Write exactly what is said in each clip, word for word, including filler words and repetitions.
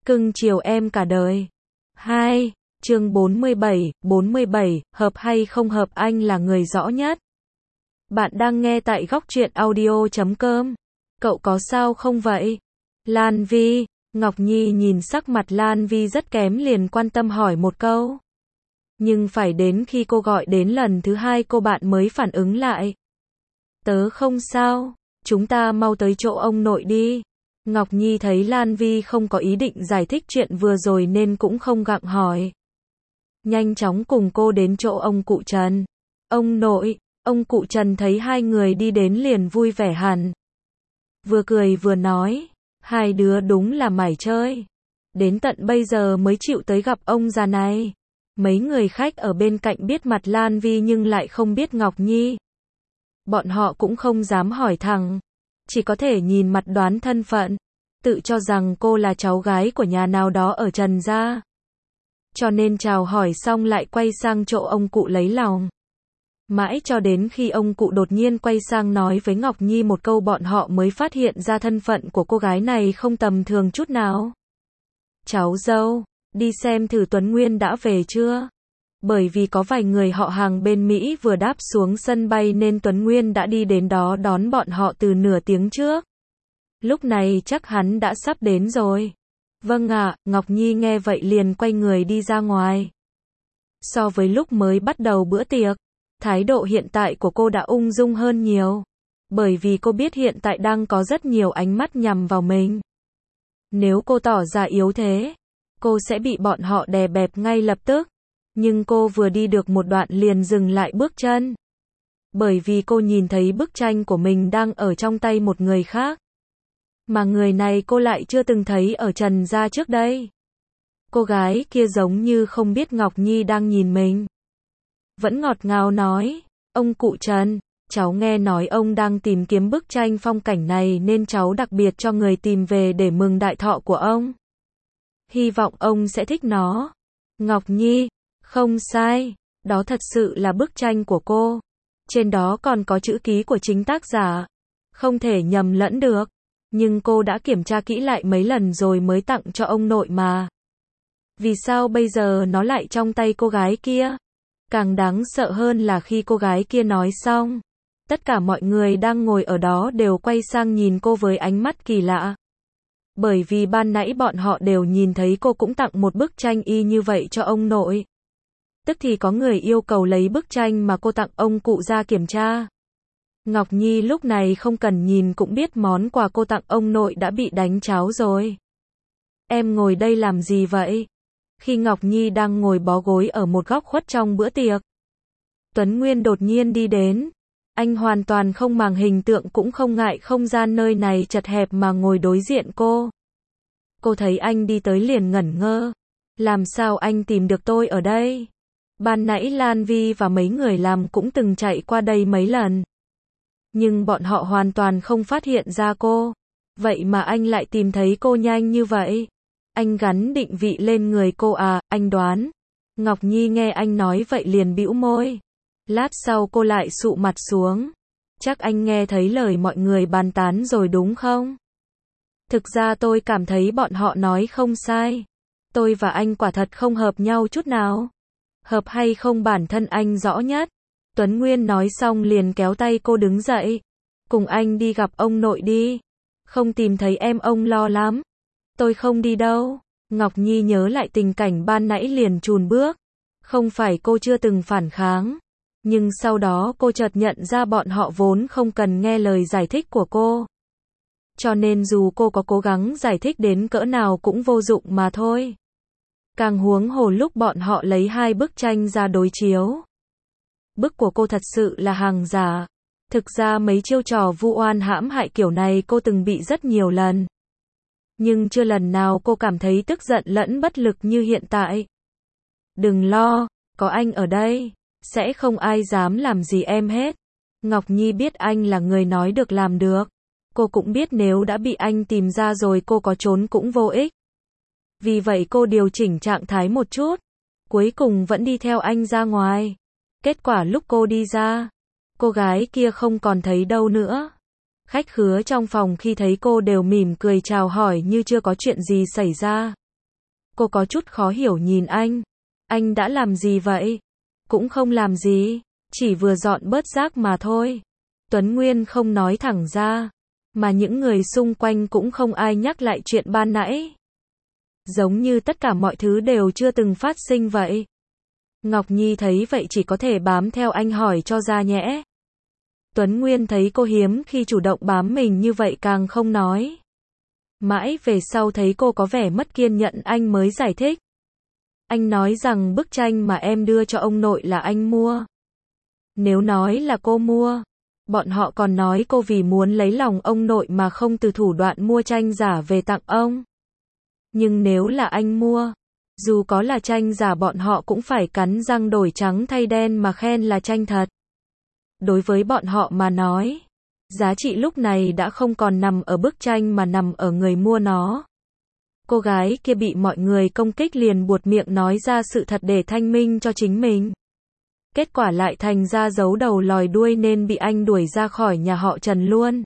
cưng chiều em cả đời. hai. Chương bốn mươi bảy, bốn mươi bảy, hợp hay không hợp anh là người rõ nhất. Bạn đang nghe tại góc truyện audio chấm com. Cậu có sao không vậy? Lan Vi, Ngọc Nhi nhìn sắc mặt Lan Vi rất kém liền quan tâm hỏi một câu. Nhưng phải đến khi cô gọi đến lần thứ hai cô bạn mới phản ứng lại. Tớ không sao, chúng ta mau tới chỗ ông nội đi. Ngọc Nhi thấy Lan Vi không có ý định giải thích chuyện vừa rồi nên cũng không gặng hỏi. Nhanh chóng cùng cô đến chỗ ông cụ Trần. Ông nội, ông cụ Trần thấy hai người đi đến liền vui vẻ hẳn. Vừa cười vừa nói, hai đứa đúng là mải chơi. Đến tận bây giờ mới chịu tới gặp ông già này. Mấy người khách ở bên cạnh biết mặt Lan Vi nhưng lại không biết Ngọc Nhi. Bọn họ cũng không dám hỏi thẳng. Chỉ có thể nhìn mặt đoán thân phận. Tự cho rằng cô là cháu gái của nhà nào đó ở Trần gia. Cho nên chào hỏi xong lại quay sang chỗ ông cụ lấy lòng. Mãi cho đến khi ông cụ đột nhiên quay sang nói với Ngọc Nhi một câu bọn họ mới phát hiện ra thân phận của cô gái này không tầm thường chút nào. Cháu dâu, đi xem thử Tuấn Nguyên đã về chưa? Bởi vì có vài người họ hàng bên Mỹ vừa đáp xuống sân bay nên Tuấn Nguyên đã đi đến đó đón bọn họ từ nửa tiếng trước. Lúc này chắc hắn đã sắp đến rồi. Vâng ạ, Ngọc Nhi nghe vậy liền quay người đi ra ngoài. So với lúc mới bắt đầu bữa tiệc, thái độ hiện tại của cô đã ung dung hơn nhiều. Bởi vì cô biết hiện tại đang có rất nhiều ánh mắt nhằm vào mình. Nếu cô tỏ ra yếu thế, cô sẽ bị bọn họ đè bẹp ngay lập tức. Nhưng cô vừa đi được một đoạn liền dừng lại bước chân. Bởi vì cô nhìn thấy bức tranh của mình đang ở trong tay một người khác. Mà người này cô lại chưa từng thấy ở Trần gia trước đây. Cô gái kia giống như không biết Ngọc Nhi đang nhìn mình. Vẫn ngọt ngào nói, ông cụ Trần, cháu nghe nói ông đang tìm kiếm bức tranh phong cảnh này nên cháu đặc biệt cho người tìm về để mừng đại thọ của ông. Hy vọng ông sẽ thích nó. Ngọc Nhi, không sai, đó thật sự là bức tranh của cô. Trên đó còn có chữ ký của chính tác giả. Không thể nhầm lẫn được. Nhưng cô đã kiểm tra kỹ lại mấy lần rồi mới tặng cho ông nội mà. Vì sao bây giờ nó lại trong tay cô gái kia? Càng đáng sợ hơn là khi cô gái kia nói xong, tất cả mọi người đang ngồi ở đó đều quay sang nhìn cô với ánh mắt kỳ lạ. Bởi vì ban nãy bọn họ đều nhìn thấy cô cũng tặng một bức tranh y như vậy cho ông nội. Tức thì có người yêu cầu lấy bức tranh mà cô tặng ông cụ ra kiểm tra. Ngọc Nhi lúc này không cần nhìn cũng biết món quà cô tặng ông nội đã bị đánh cháo rồi. Em ngồi đây làm gì vậy? Khi Ngọc Nhi đang ngồi bó gối ở một góc khuất trong bữa tiệc, Tuấn Nguyên đột nhiên đi đến. Anh hoàn toàn không màng hình tượng cũng không ngại không gian nơi này chật hẹp mà ngồi đối diện cô. Cô thấy anh đi tới liền ngẩn ngơ. Làm sao anh tìm được tôi ở đây? Ban nãy Lan Vi và mấy người làm cũng từng chạy qua đây mấy lần. Nhưng bọn họ hoàn toàn không phát hiện ra cô. Vậy mà anh lại tìm thấy cô nhanh như vậy. Anh gắn định vị lên người cô à, anh đoán. Ngọc Nhi nghe anh nói vậy liền bĩu môi. Lát sau cô lại sụ mặt xuống. Chắc anh nghe thấy lời mọi người bàn tán rồi đúng không? Thực ra tôi cảm thấy bọn họ nói không sai. Tôi và anh quả thật không hợp nhau chút nào. Hợp hay không bản thân anh rõ nhất. Tuấn Nguyên nói xong liền kéo tay cô đứng dậy. Cùng anh đi gặp ông nội đi. Không tìm thấy em ông lo lắm. Tôi không đi đâu. Ngọc Nhi nhớ lại tình cảnh ban nãy liền chùn bước. Không phải cô chưa từng phản kháng. Nhưng sau đó cô chợt nhận ra bọn họ vốn không cần nghe lời giải thích của cô. Cho nên dù cô có cố gắng giải thích đến cỡ nào cũng vô dụng mà thôi. Càng huống hồ lúc bọn họ lấy hai bức tranh ra đối chiếu. Bức của cô thật sự là hàng giả. Thực ra mấy chiêu trò vu oan hãm hại kiểu này cô từng bị rất nhiều lần. Nhưng chưa lần nào cô cảm thấy tức giận lẫn bất lực như hiện tại. Đừng lo, có anh ở đây, sẽ không ai dám làm gì em hết. Ngọc Nhi biết anh là người nói được làm được. Cô cũng biết nếu đã bị anh tìm ra rồi cô có trốn cũng vô ích. Vì vậy cô điều chỉnh trạng thái một chút. Cuối cùng vẫn đi theo anh ra ngoài. Kết quả lúc cô đi ra, cô gái kia không còn thấy đâu nữa. Khách khứa trong phòng khi thấy cô đều mỉm cười chào hỏi như chưa có chuyện gì xảy ra. Cô có chút khó hiểu nhìn anh. Anh đã làm gì vậy? Cũng không làm gì, chỉ vừa dọn bớt rác mà thôi. Tuấn Nguyên không nói thẳng ra, mà những người xung quanh cũng không ai nhắc lại chuyện ban nãy. Giống như tất cả mọi thứ đều chưa từng phát sinh vậy. Ngọc Nhi thấy vậy chỉ có thể bám theo anh hỏi cho ra nhẽ. Tuấn Nguyên thấy cô hiếm khi chủ động bám mình như vậy càng không nói. Mãi về sau thấy cô có vẻ mất kiên nhẫn anh mới giải thích. Anh nói rằng bức tranh mà em đưa cho ông nội là anh mua. Nếu nói là cô mua, bọn họ còn nói cô vì muốn lấy lòng ông nội mà không từ thủ đoạn mua tranh giả về tặng ông. Nhưng nếu là anh mua, dù có là tranh giả bọn họ cũng phải cắn răng đổi trắng thay đen mà khen là tranh thật. Đối với bọn họ mà nói, giá trị lúc này đã không còn nằm ở bức tranh mà nằm ở người mua nó. Cô gái kia bị mọi người công kích liền buột miệng nói ra sự thật để thanh minh cho chính mình. Kết quả lại thành ra giấu đầu lòi đuôi nên bị anh đuổi ra khỏi nhà họ Trần luôn.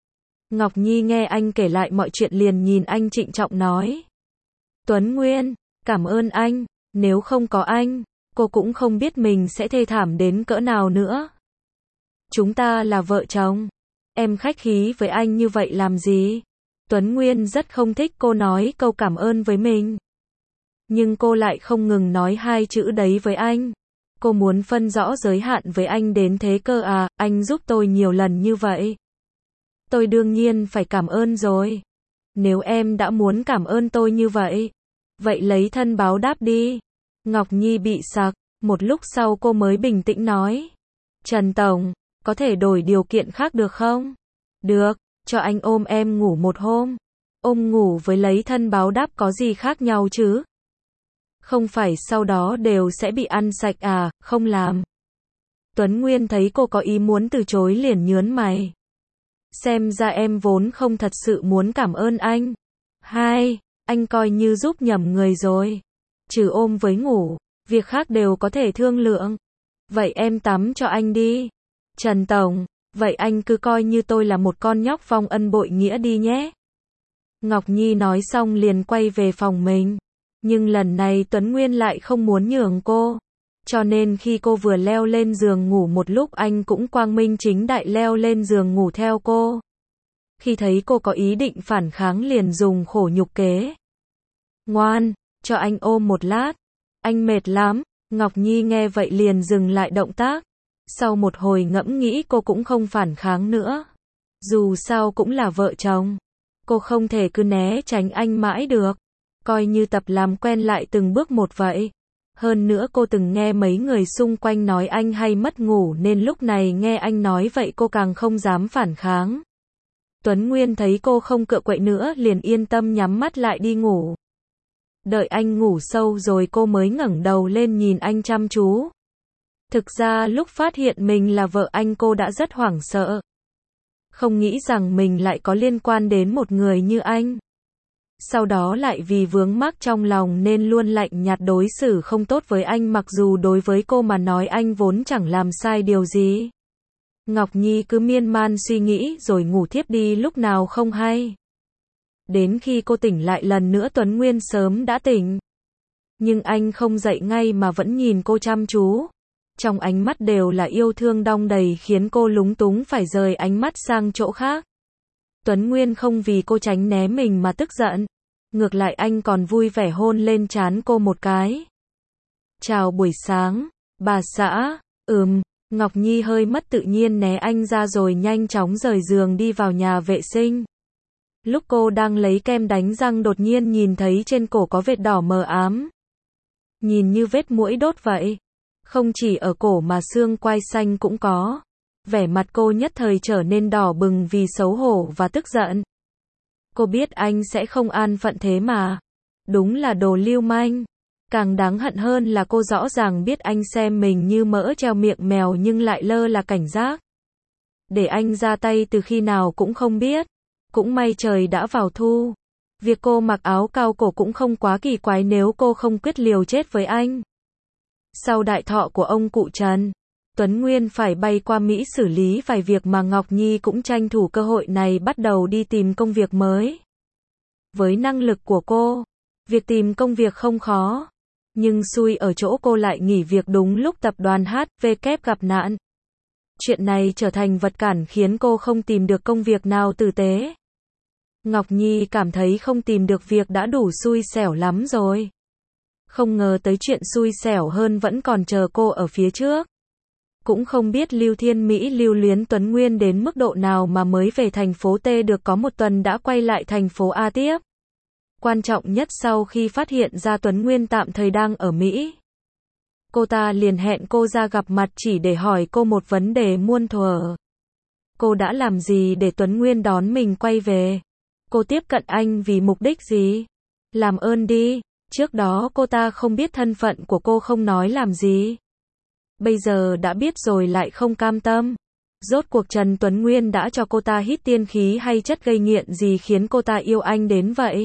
Ngọc Nhi nghe anh kể lại mọi chuyện liền nhìn anh trịnh trọng nói. Tuấn Nguyên, cảm ơn anh, nếu không có anh, cô cũng không biết mình sẽ thê thảm đến cỡ nào nữa. Chúng ta là vợ chồng, em khách khí với anh như vậy làm gì? Tuấn Nguyên rất không thích cô nói câu cảm ơn với mình. Nhưng cô lại không ngừng nói hai chữ đấy với anh. Cô muốn phân rõ giới hạn với anh đến thế cơ à, anh giúp tôi nhiều lần như vậy. Tôi đương nhiên phải cảm ơn rồi. Nếu em đã muốn cảm ơn tôi như vậy, vậy lấy thân báo đáp đi. Ngọc Nhi bị sặc, một lúc sau cô mới bình tĩnh nói. Trần Tổng, có thể đổi điều kiện khác được không? Được, cho anh ôm em ngủ một hôm. Ôm ngủ với lấy thân báo đáp có gì khác nhau chứ? Không phải sau đó đều sẽ bị ăn sạch à, không làm. Tuấn Nguyên thấy cô có ý muốn từ chối liền nhớn mày. Xem ra em vốn không thật sự muốn cảm ơn anh. Hai, anh coi như giúp nhầm người rồi. Trừ ôm với ngủ, việc khác đều có thể thương lượng. Vậy em tắm cho anh đi. Trần Tổng, vậy anh cứ coi như tôi là một con nhóc vong ân bội nghĩa đi nhé. Ngọc Nhi nói xong liền quay về phòng mình. Nhưng lần này Tuấn Nguyên lại không muốn nhường cô. Cho nên khi cô vừa leo lên giường ngủ một lúc anh cũng quang minh chính đại leo lên giường ngủ theo cô. Khi thấy cô có ý định phản kháng liền dùng khổ nhục kế. Ngoan, cho anh ôm một lát. Anh mệt lắm. Ngọc Nhi nghe vậy liền dừng lại động tác. Sau một hồi ngẫm nghĩ cô cũng không phản kháng nữa. Dù sao cũng là vợ chồng. Cô không thể cứ né tránh anh mãi được. Coi như tập làm quen lại từng bước một vậy. Hơn nữa cô từng nghe mấy người xung quanh nói anh hay mất ngủ nên lúc này nghe anh nói vậy cô càng không dám phản kháng. Tuấn Nguyên thấy cô không cựa quậy nữa liền yên tâm nhắm mắt lại đi ngủ. Đợi anh ngủ sâu rồi cô mới ngẩng đầu lên nhìn anh chăm chú. Thực ra lúc phát hiện mình là vợ anh cô đã rất hoảng sợ. Không nghĩ rằng mình lại có liên quan đến một người như anh. Sau đó lại vì vướng mắc trong lòng nên luôn lạnh nhạt đối xử không tốt với anh mặc dù đối với cô mà nói anh vốn chẳng làm sai điều gì. Ngọc Nhi cứ miên man suy nghĩ rồi ngủ thiếp đi lúc nào không hay. Đến khi cô tỉnh lại lần nữa Tuấn Nguyên sớm đã tỉnh. Nhưng anh không dậy ngay mà vẫn nhìn cô chăm chú. Trong ánh mắt đều là yêu thương đong đầy khiến cô lúng túng phải rời ánh mắt sang chỗ khác. Tuấn Nguyên không vì cô tránh né mình mà tức giận. Ngược lại anh còn vui vẻ hôn lên trán cô một cái. Chào buổi sáng, bà xã, ừm, Ngọc Nhi hơi mất tự nhiên né anh ra rồi nhanh chóng rời giường đi vào nhà vệ sinh. Lúc cô đang lấy kem đánh răng đột nhiên nhìn thấy trên cổ có vệt đỏ mờ ám. Nhìn như vết muỗi đốt vậy. Không chỉ ở cổ mà xương quai xanh cũng có. Vẻ mặt cô nhất thời trở nên đỏ bừng vì xấu hổ và tức giận. Cô biết anh sẽ không an phận thế mà. Đúng là đồ lưu manh. Càng đáng hận hơn là cô rõ ràng biết anh xem mình như mỡ treo miệng mèo nhưng lại lơ là cảnh giác. Để anh ra tay từ khi nào cũng không biết. Cũng may trời đã vào thu. Việc cô mặc áo cao cổ cũng không quá kỳ quái nếu cô không quyết liều chết với anh. Sau đại thọ của ông cụ Trần, Tuấn Nguyên phải bay qua Mỹ xử lý vài việc mà Ngọc Nhi cũng tranh thủ cơ hội này bắt đầu đi tìm công việc mới. Với năng lực của cô, Việc tìm công việc không khó. Nhưng xui ở chỗ cô lại nghỉ việc đúng lúc tập đoàn hát vê kép gặp nạn. Chuyện này trở thành vật cản khiến cô không tìm được công việc nào tử tế. Ngọc Nhi cảm thấy không tìm được việc đã đủ xui xẻo lắm rồi. Không ngờ tới chuyện xui xẻo hơn vẫn còn chờ cô ở phía trước. Cũng không biết Lưu Thiên Mỹ lưu luyến Tuấn Nguyên đến mức độ nào mà mới về thành phố T được có một tuần đã quay lại thành phố A tiếp. Quan trọng nhất sau khi phát hiện ra Tuấn Nguyên tạm thời đang ở Mỹ. Cô ta liền hẹn cô ra gặp mặt chỉ để hỏi cô một vấn đề muôn thuở. Cô đã làm gì để Tuấn Nguyên đón mình quay về? Cô tiếp cận anh vì mục đích gì? Làm ơn đi. Trước đó cô ta không biết thân phận của cô không nói làm gì. Bây giờ đã biết rồi lại không cam tâm. Rốt cuộc Trần Tuấn Nguyên đã cho cô ta hít tiên khí hay chất gây nghiện gì khiến cô ta yêu anh đến vậy?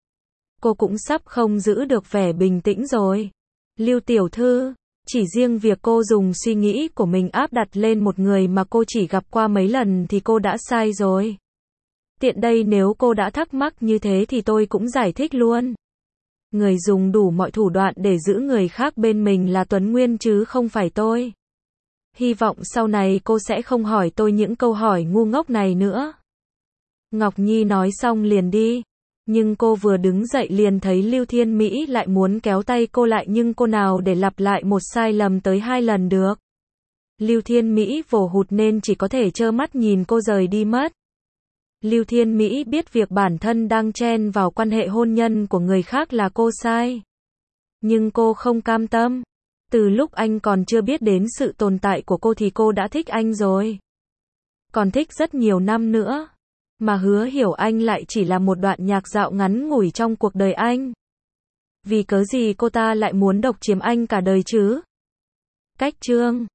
Cô cũng sắp không giữ được vẻ bình tĩnh rồi. Lưu tiểu thư, chỉ riêng việc cô dùng suy nghĩ của mình áp đặt lên một người mà cô chỉ gặp qua mấy lần thì cô đã sai rồi. Tiện đây nếu cô đã thắc mắc như thế thì tôi cũng giải thích luôn. Người dùng đủ mọi thủ đoạn để giữ người khác bên mình là Tuấn Nguyên chứ không phải tôi. Hy vọng sau này cô sẽ không hỏi tôi những câu hỏi ngu ngốc này nữa. Ngọc Nhi nói xong liền đi. Nhưng cô vừa đứng dậy liền thấy Lưu Thiên Mỹ lại muốn kéo tay cô lại nhưng cô nào để lặp lại một sai lầm tới hai lần được. Lưu Thiên Mỹ vồ hụt nên chỉ có thể trơ mắt nhìn cô rời đi mất. Lưu Thiên Mỹ biết việc bản thân đang chen vào quan hệ hôn nhân của người khác là cô sai. Nhưng cô không cam tâm. Từ lúc anh còn chưa biết đến sự tồn tại của cô thì cô đã thích anh rồi. Còn thích rất nhiều năm nữa. Mà Hứa Hiểu Anh lại chỉ là một đoạn nhạc dạo ngắn ngủi trong cuộc đời anh. Vì cớ gì cô ta lại muốn độc chiếm anh cả đời chứ? Cách chương